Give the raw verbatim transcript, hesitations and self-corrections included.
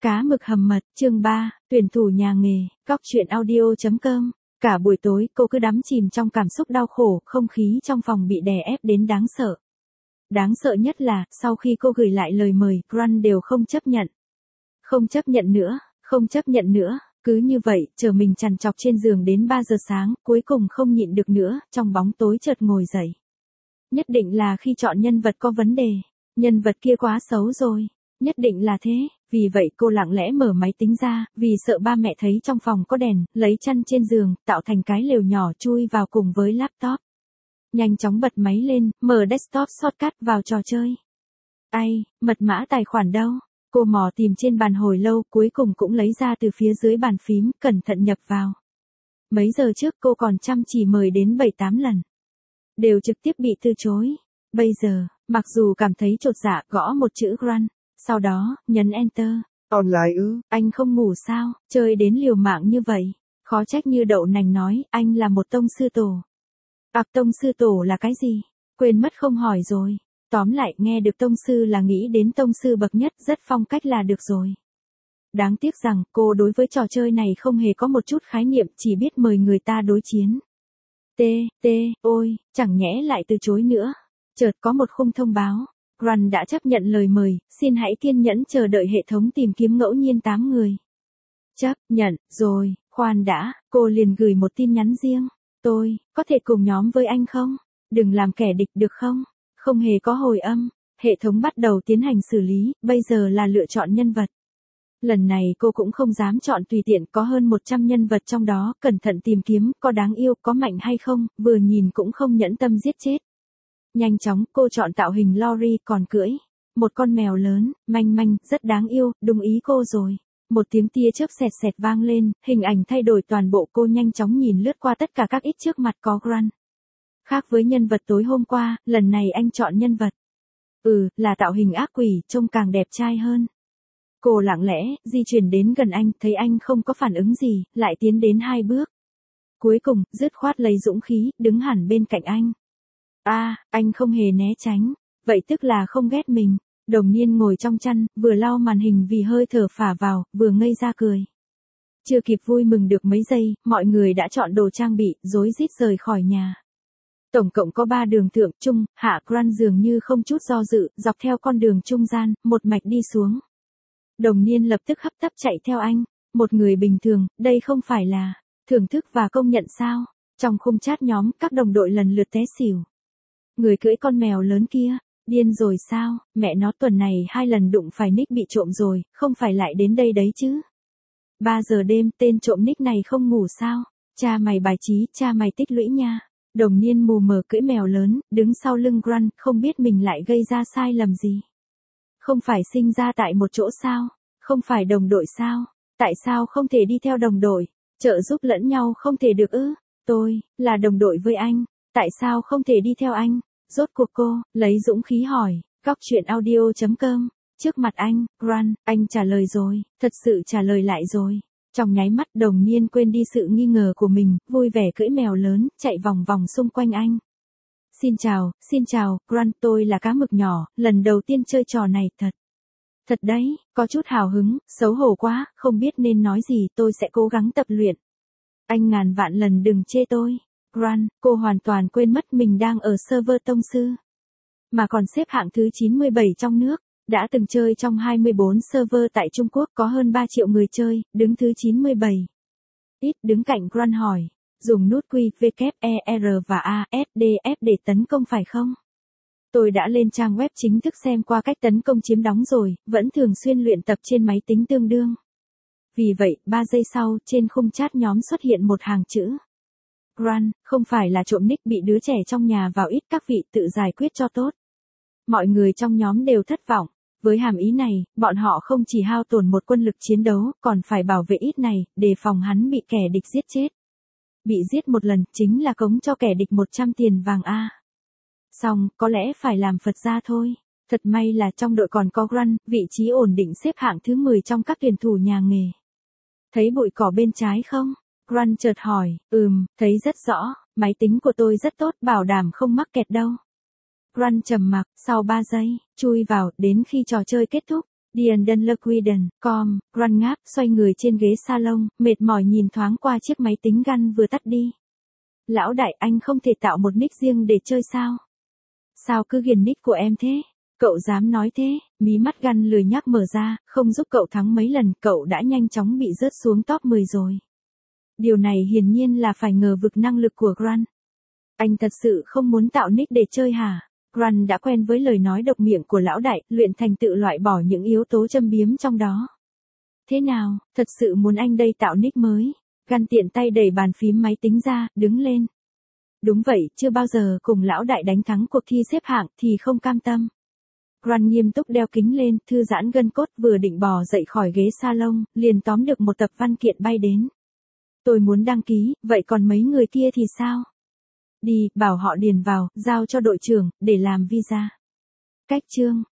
Cá mực hầm mật, chương ba, tuyển thủ nhà nghề, góc truyện audio.com. Cả buổi tối cô cứ đắm chìm trong cảm xúc đau khổ, không khí trong phòng bị đè ép đến đáng sợ. Đáng sợ nhất là, sau khi cô gửi lại lời mời, Grant đều không chấp nhận. Không chấp nhận nữa, không chấp nhận nữa, cứ như vậy, chờ mình trằn trọc trên giường đến ba giờ sáng, cuối cùng không nhịn được nữa, trong bóng tối chợt ngồi dậy. Nhất định là khi chọn nhân vật có vấn đề, nhân vật kia quá xấu rồi, nhất định là thế. Vì vậy cô lặng lẽ mở máy tính ra, vì sợ ba mẹ thấy trong phòng có đèn, lấy chăn trên giường, tạo thành cái lều nhỏ chui vào cùng với laptop. Nhanh chóng bật máy lên, mở desktop shortcut vào trò chơi. Ai, mật mã tài khoản đâu? Cô mò tìm trên bàn hồi lâu, cuối cùng cũng lấy ra từ phía dưới bàn phím, cẩn thận nhập vào. Mấy giờ trước cô còn chăm chỉ mời đến bảy tám lần. Đều trực tiếp bị từ chối. Bây giờ, mặc dù cảm thấy chột dạ, gõ một chữ Grant. Sau đó, nhấn Enter. Online ư? Anh không ngủ sao, chơi đến liều mạng như vậy. Khó trách Như Đậu Nành nói, anh là một tông sư tổ. À, tông sư tổ là cái gì? Quên mất không hỏi rồi. Tóm lại, nghe được tông sư là nghĩ đến tông sư bậc nhất, rất phong cách là được rồi. Đáng tiếc rằng, cô đối với trò chơi này không hề có một chút khái niệm, chỉ biết mời người ta đối chiến. T, T, ôi, chẳng nhẽ lại từ chối nữa. Chợt có một khung thông báo. Grant đã chấp nhận lời mời, xin hãy kiên nhẫn chờ đợi hệ thống tìm kiếm ngẫu nhiên tám người. Chấp nhận, rồi, khoan đã, cô liền gửi một tin nhắn riêng. Tôi, có thể cùng nhóm với anh không? Đừng làm kẻ địch được không? Không hề có hồi âm, hệ thống bắt đầu tiến hành xử lý, bây giờ là lựa chọn nhân vật. Lần này cô cũng không dám chọn tùy tiện, có hơn một trăm nhân vật trong đó, cẩn thận tìm kiếm, có đáng yêu, có mạnh hay không, vừa nhìn cũng không nhẫn tâm giết chết. Nhanh chóng, cô chọn tạo hình Lori còn cưỡi. Một con mèo lớn, manh manh, rất đáng yêu, đúng ý cô rồi. Một tiếng tia chớp xẹt xẹt vang lên, hình ảnh thay đổi toàn bộ, cô nhanh chóng nhìn lướt qua tất cả các ít trước mặt có Grant. Khác với nhân vật tối hôm qua, lần này anh chọn nhân vật. Ừ, là tạo hình ác quỷ, trông càng đẹp trai hơn. Cô lặng lẽ, di chuyển đến gần anh, thấy anh không có phản ứng gì, lại tiến đến hai bước. Cuối cùng, dứt khoát lấy dũng khí, đứng hẳn bên cạnh anh. A, à, anh không hề né tránh, vậy tức là không ghét mình. Đồng Niên ngồi trong chăn, vừa lau màn hình vì hơi thở phả vào, vừa ngây ra cười. Chưa kịp vui mừng được mấy giây, mọi người đã chọn đồ trang bị, rối rít rời khỏi nhà. Tổng cộng có ba đường thượng, trung, hạ. Grant dường như không chút do dự, dọc theo con đường trung gian, một mạch đi xuống. Đồng Niên lập tức hấp tấp chạy theo anh. Một người bình thường, đây không phải là thưởng thức và công nhận sao? Trong khung chat nhóm, các đồng đội lần lượt té xỉu. Người cưỡi con mèo lớn kia, điên rồi sao, mẹ nó tuần này hai lần đụng phải nick bị trộm rồi, không phải lại đến đây đấy chứ. Ba giờ đêm, tên trộm nick này không ngủ sao, cha mày bài trí, cha mày tích lũy nha. Đồng Niên mù mờ cưỡi mèo lớn, đứng sau lưng Grant, không biết mình lại gây ra sai lầm gì. Không phải sinh ra tại một chỗ sao, không phải đồng đội sao, tại sao không thể đi theo đồng đội, trợ giúp lẫn nhau không thể được ư, tôi, là đồng đội với anh. Tại sao không thể đi theo anh? Rốt cuộc cô, lấy dũng khí hỏi, góc truyện audio.com. Trước mặt anh, Grant, anh trả lời rồi, thật sự trả lời lại rồi. Trong nháy mắt Đồng Niên quên đi sự nghi ngờ của mình, vui vẻ cưỡi mèo lớn, chạy vòng vòng xung quanh anh. Xin chào, xin chào, Grant, tôi là cá mực nhỏ, lần đầu tiên chơi trò này, thật. Thật đấy, có chút hào hứng, xấu hổ quá, không biết nên nói gì, tôi sẽ cố gắng tập luyện. Anh ngàn vạn lần đừng chê tôi. Grant, cô hoàn toàn quên mất mình đang ở server tông sư. Mà còn xếp hạng thứ chín mươi bảy trong nước, đã từng chơi trong hai mươi bốn server tại Trung Quốc có hơn ba triệu người chơi, đứng thứ chín mươi bảy. Ít đứng cạnh Grant hỏi, dùng nút Q, W, E, R và A, S, D, F để tấn công phải không? Tôi đã lên trang web chính thức xem qua cách tấn công chiếm đóng rồi, vẫn thường xuyên luyện tập trên máy tính tương đương. Vì vậy, ba giây sau, trên khung chat nhóm xuất hiện một hàng chữ. Grant, không phải là trộm nick bị đứa trẻ trong nhà vào, ít các vị tự giải quyết cho tốt. Mọi người trong nhóm đều thất vọng. Với hàm ý này, bọn họ không chỉ hao tổn một quân lực chiến đấu, còn phải bảo vệ ít này, đề phòng hắn bị kẻ địch giết chết. Bị giết một lần, chính là cống cho kẻ địch một trăm tiền vàng A. Xong, có lẽ phải làm Phật ra thôi. Thật may là trong đội còn có Grant, vị trí ổn định xếp hạng thứ mười trong các tuyển thủ nhà nghề. Thấy bụi cỏ bên trái không? Grant chợt hỏi, ừm, thấy rất rõ, máy tính của tôi rất tốt, bảo đảm không mắc kẹt đâu. Grant trầm mặc, sau ba giây, chui vào, đến khi trò chơi kết thúc, Diane Dunlop-Quiden, com, Grant ngáp, xoay người trên ghế salon, mệt mỏi nhìn thoáng qua chiếc máy tính Gun vừa tắt đi. Lão đại, anh không thể tạo một nick riêng để chơi sao? Sao cứ ghiền nick của em thế? Cậu dám nói thế? Mí mắt Gun lười nhác mở ra, không giúp cậu thắng mấy lần, cậu đã nhanh chóng bị rớt xuống top mười rồi. Điều này hiển nhiên là phải ngờ vực năng lực của Grant. Anh thật sự không muốn tạo nick để chơi hả? Grant đã quen với lời nói độc miệng của lão đại, luyện thành tự loại bỏ những yếu tố châm biếm trong đó. Thế nào, thật sự muốn anh đây tạo nick mới? Gun tiện tay đẩy bàn phím máy tính ra, đứng lên. Đúng vậy, chưa bao giờ cùng lão đại đánh thắng cuộc thi xếp hạng thì không cam tâm. Grant nghiêm túc đeo kính lên, thư giãn gân cốt, vừa định bò dậy khỏi ghế salon, liền tóm được một tập văn kiện bay đến. Tôi muốn đăng ký, vậy còn mấy người kia thì sao? Đi, bảo họ điền vào, giao cho đội trưởng, để làm visa. Cách chương.